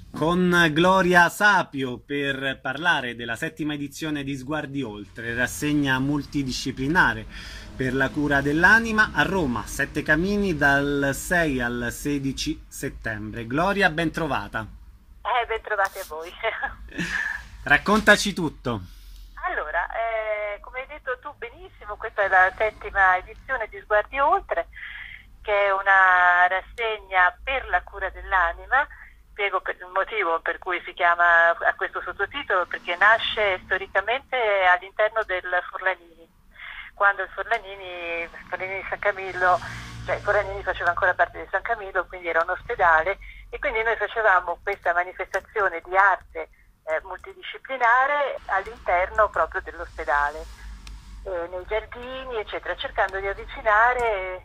con Gloria Sapio per parlare della settima edizione di Sguardi Oltre, rassegna multidisciplinare per la cura dell'anima a Roma, Sette Camini dal 6 al 16 settembre. Gloria, ben trovata. Ben trovati a voi. Raccontaci tutto. Allora, come hai detto tu benissimo, questa è la settima edizione di Sguardi Oltre, che è una rassegna per la cura dell'anima. Spiego il motivo per cui si chiama a questo sottotitolo, perché nasce storicamente all'interno del Forlanini, quando il Forlanini di San Camillo, cioè il Forlanini faceva ancora parte di San Camillo, quindi era un ospedale, e quindi noi facevamo questa manifestazione di arte multidisciplinare all'interno proprio dell'ospedale, nei giardini, eccetera, cercando di avvicinare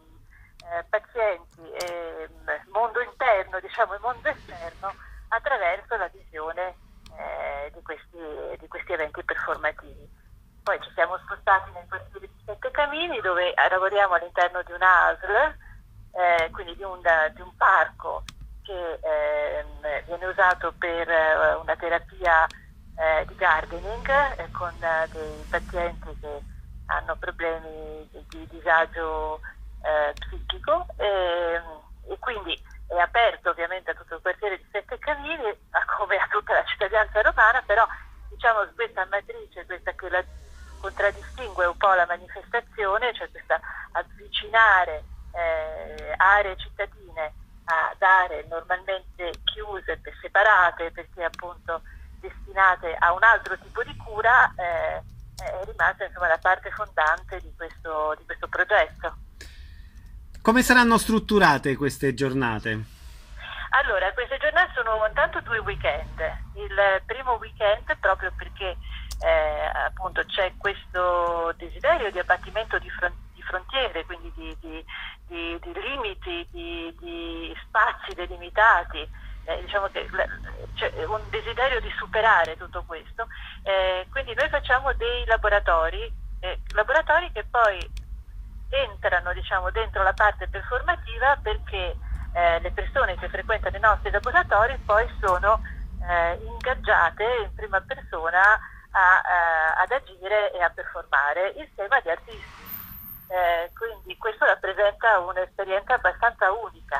pazienti e mondo interno, diciamo, e mondo esterno attraverso la visione di questi eventi performativi. Poi ci siamo spostati nel quartiere di Sette Camini, dove lavoriamo all'interno di un ASL, quindi di un parco che viene usato per una terapia di gardening con dei pazienti che hanno problemi di disagio psichico, e quindi è aperto ovviamente a tutto il quartiere di Sette Camini, come a tutta la cittadinanza romana, però diciamo questa matrice, questa che la contraddistingue un po' la manifestazione, cioè questa avvicinare aree cittadine ad aree normalmente chiuse, separate, perché appunto destinate a un altro tipo di cura, è rimasta insomma la parte fondante di questo progetto. Come saranno strutturate queste giornate? Allora, queste giornate sono intanto 2 weekend. Il primo weekend, proprio perché appunto c'è questo desiderio di abbattimento di frontiere, quindi di limiti, di spazi delimitati, diciamo che c'è un desiderio di superare tutto questo. Quindi noi facciamo dei laboratori che poi entrano, diciamo, dentro la parte performativa, perché le persone che frequentano i nostri laboratori poi sono ingaggiate in prima persona ad agire e a performare insieme agli artisti. Quindi questo rappresenta un'esperienza abbastanza unica.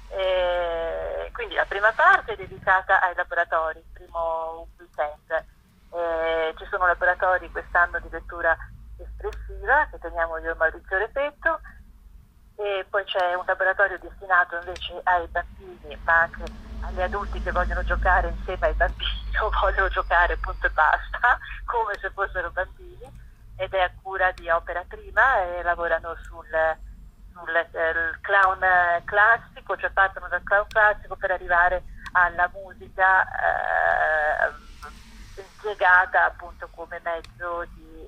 Quindi la prima parte è dedicata ai laboratori, il primo weekend. Ci sono laboratori quest'anno di lettura espressiva che teniamo io e Maurizio Repetto, e poi c'è un laboratorio destinato invece ai bambini, ma anche agli adulti che vogliono giocare insieme ai bambini o vogliono giocare punto e basta, come se fossero bambini, ed è a cura di Opera Prima, e lavorano sul clown classico, cioè partono dal clown classico per arrivare alla musica impiegata appunto come mezzo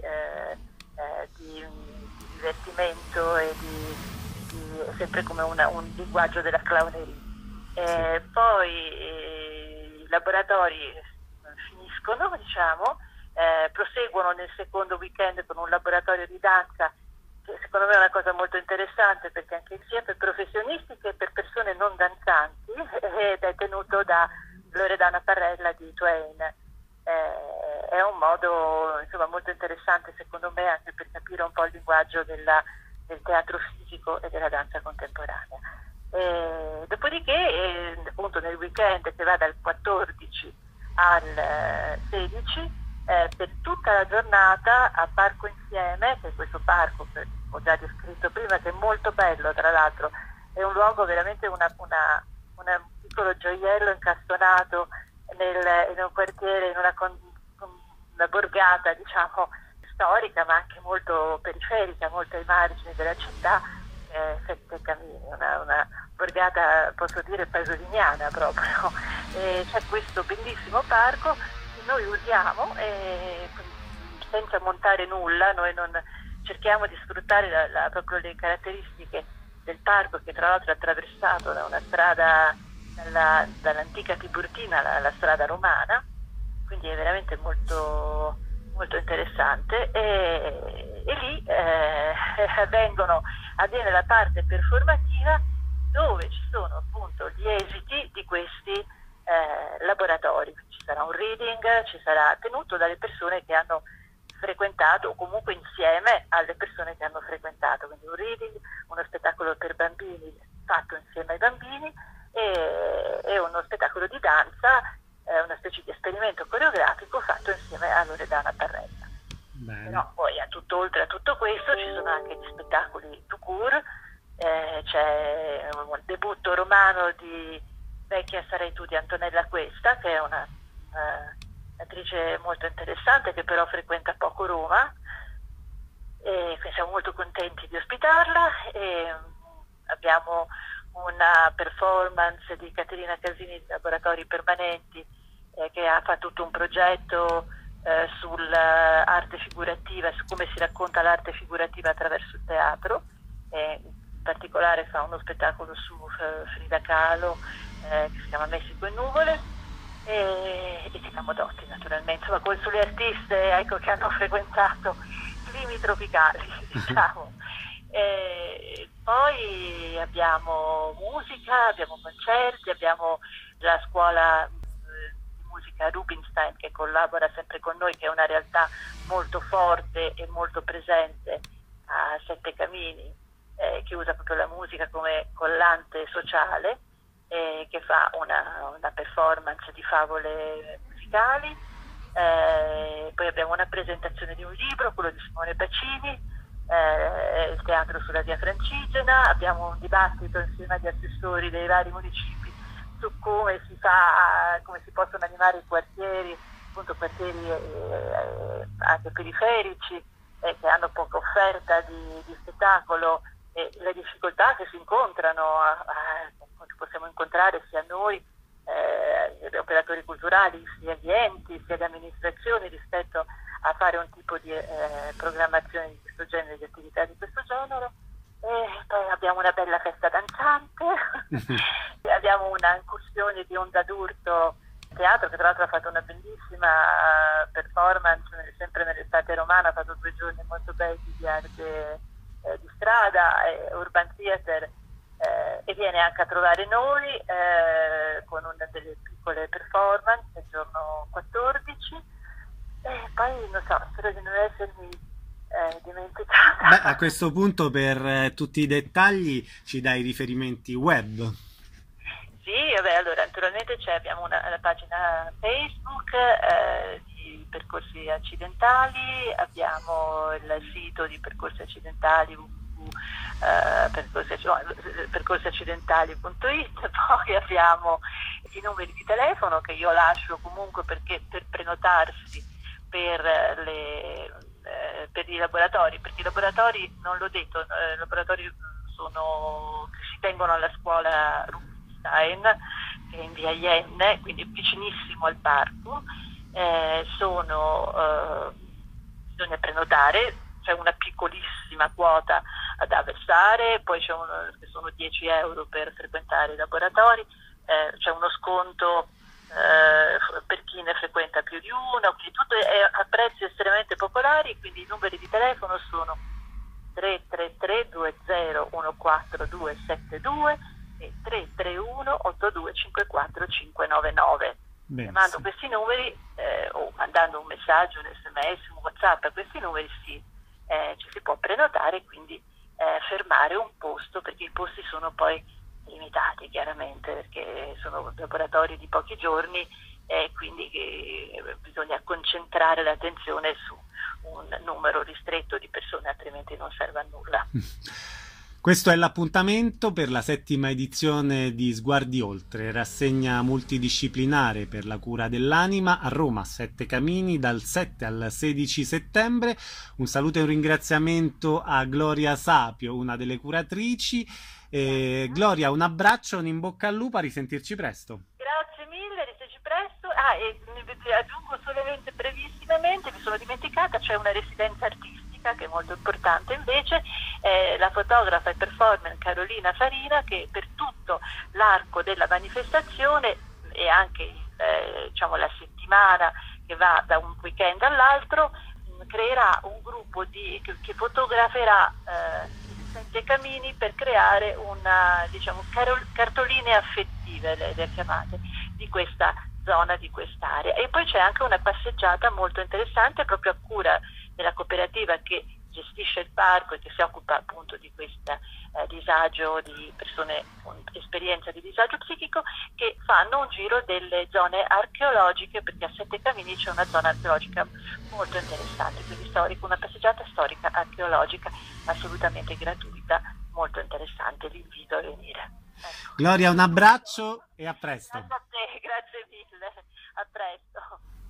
di divertimento e sempre come un linguaggio della clowneria. Sì. Poi i laboratori finiscono, diciamo, proseguono nel secondo weekend con un laboratorio di danza, che secondo me è una cosa molto interessante, perché anche sia per professionisti che per persone non danzanti, ed è tenuto da Loredana Parrella di Twain. È un modo insomma molto interessante secondo me, anche per capire un po' il linguaggio del teatro fisico e della danza contemporanea. Dopodiché appunto nel weekend, che va dal 14 al 16, per tutta la giornata a Parco Insieme, che è questo parco che ho già descritto prima, che è molto bello, tra l'altro è un luogo veramente un piccolo gioiello incastonato in un quartiere, in una borgata, diciamo, storica, ma anche molto periferica, molto ai margini della città, Sette Camini, una borgata, posso dire, pasoliniana proprio. C'è questo bellissimo parco che noi usiamo senza montare nulla. Noi non cerchiamo di sfruttare proprio le caratteristiche del parco, che tra l'altro è attraversato da una strada dall'antica Tiburtina, la strada romana, quindi è veramente molto, molto interessante, e lì avviene la parte performativa, dove ci sono appunto gli esiti reading ci sarà tenuto dalle persone che hanno frequentato o comunque insieme alle persone che hanno frequentato, quindi un reading, uno spettacolo per bambini fatto insieme ai bambini e uno spettacolo di danza, una specie di esperimento coreografico fatto insieme a Loredana Parrella. Però poi oltre a tutto questo ci sono anche gli spettacoli tout court, c'è un debutto romano di Vecchia sarai tu di Antonella Questa, che è una attrice molto interessante che però frequenta poco Roma, e siamo molto contenti di ospitarla. E abbiamo una performance di Caterina Casini di Laboratori Permanenti, che ha fatto tutto un progetto sull'arte figurativa, su come si racconta l'arte figurativa attraverso il teatro, in particolare fa uno spettacolo su Frida Kahlo che si chiama Messico in nuvole, e Tina Modotti naturalmente, insomma sulle artiste, ecco, che hanno frequentato climi tropicali, diciamo. Poi abbiamo musica, abbiamo concerti, abbiamo la scuola di musica Rubinstein che collabora sempre con noi, che è una realtà molto forte e molto presente a Sette Camini, che usa proprio la musica come collante sociale, che fa una performance di favole musicali. Poi abbiamo una presentazione di un libro, quello di Simone Bacini, il teatro sulla via Francigena. Abbiamo un dibattito insieme agli assessori dei vari municipi su come si possono animare i quartieri, appunto quartieri anche periferici, che hanno poca offerta di spettacolo, e le difficoltà che si incontrano, che possiamo incontrare sia noi, gli operatori culturali, sia gli enti, sia le amministrazioni, rispetto a fare un tipo di programmazione di questo genere, di attività di questo genere. E poi abbiamo una bella festa danzante, abbiamo una incursione di Onda d'Urto Teatro, che tra l'altro ha fatto una bellissima performance sempre nell'estate romana, ha fatto 2 giorni molto belli di arte di strada, Urban Theater, e viene anche a trovare noi con una delle piccole performance il giorno 14. E poi non so, spero di non essermi dimenticata. Beh, a questo punto per tutti i dettagli ci dai riferimenti web. Sì, vabbè, allora naturalmente abbiamo una pagina Facebook di Percorsi Accidentali, abbiamo il sito di Percorsi Accidentali percorsiaccidentali.it, poi abbiamo i numeri di telefono che io lascio comunque, perché per prenotarsi per i laboratori, perché i laboratori, non l'ho detto, i laboratori che si tengono alla scuola Rubinstein, che è in via Ienne, quindi vicinissimo al parco. Bisogna prenotare, c'è una piccolissima quota da versare, poi che sono 10 euro per frequentare i laboratori, c'è uno sconto per chi ne frequenta più di uno, quindi tutto è a prezzi estremamente popolari. Quindi i numeri di telefono sono 333 2014272 e 331 8254 599. Chiamando questi numeri o mandando un messaggio, un SMS, un WhatsApp a questi numeri ci si può prenotare, quindi fermare un posto, perché i posti sono poi limitati chiaramente, perché sono laboratori di pochi giorni, quindi bisogna concentrare l'attenzione su un numero ristretto di persone, altrimenti non serve a nulla. Questo è l'appuntamento per la 7ª edizione di Sguardi Oltre, rassegna multidisciplinare per la cura dell'anima a Roma, Sette Camini, dal 7 al 16 settembre. Un saluto e un ringraziamento a Gloria Sapio, una delle curatrici. Gloria, un abbraccio, un in bocca al lupo, a risentirci presto. Grazie mille, risentirci presto. E aggiungo solamente brevissimamente, mi sono dimenticata, c'è una residenza artistica che è molto importante invece, la fotografa e performer Carolina Farina, che per tutto l'arco della manifestazione e anche la settimana che va da un weekend all'altro, creerà un gruppo che fotograferà Sette Camini per creare cartoline affettive, le chiamate, di questa zona di quest'area. E poi c'è anche una passeggiata molto interessante proprio a cura della cooperativa che gestisce il parco e che si occupa appunto di questo disagio, di persone con esperienza di disagio psichico, che fanno un giro delle zone archeologiche, perché a Sette Camini c'è una zona archeologica molto interessante, quindi una passeggiata storica archeologica assolutamente gratuita, molto interessante, vi invito a venire. Ecco. Gloria, un abbraccio e a presto. Grazie a te, grazie mille, a presto.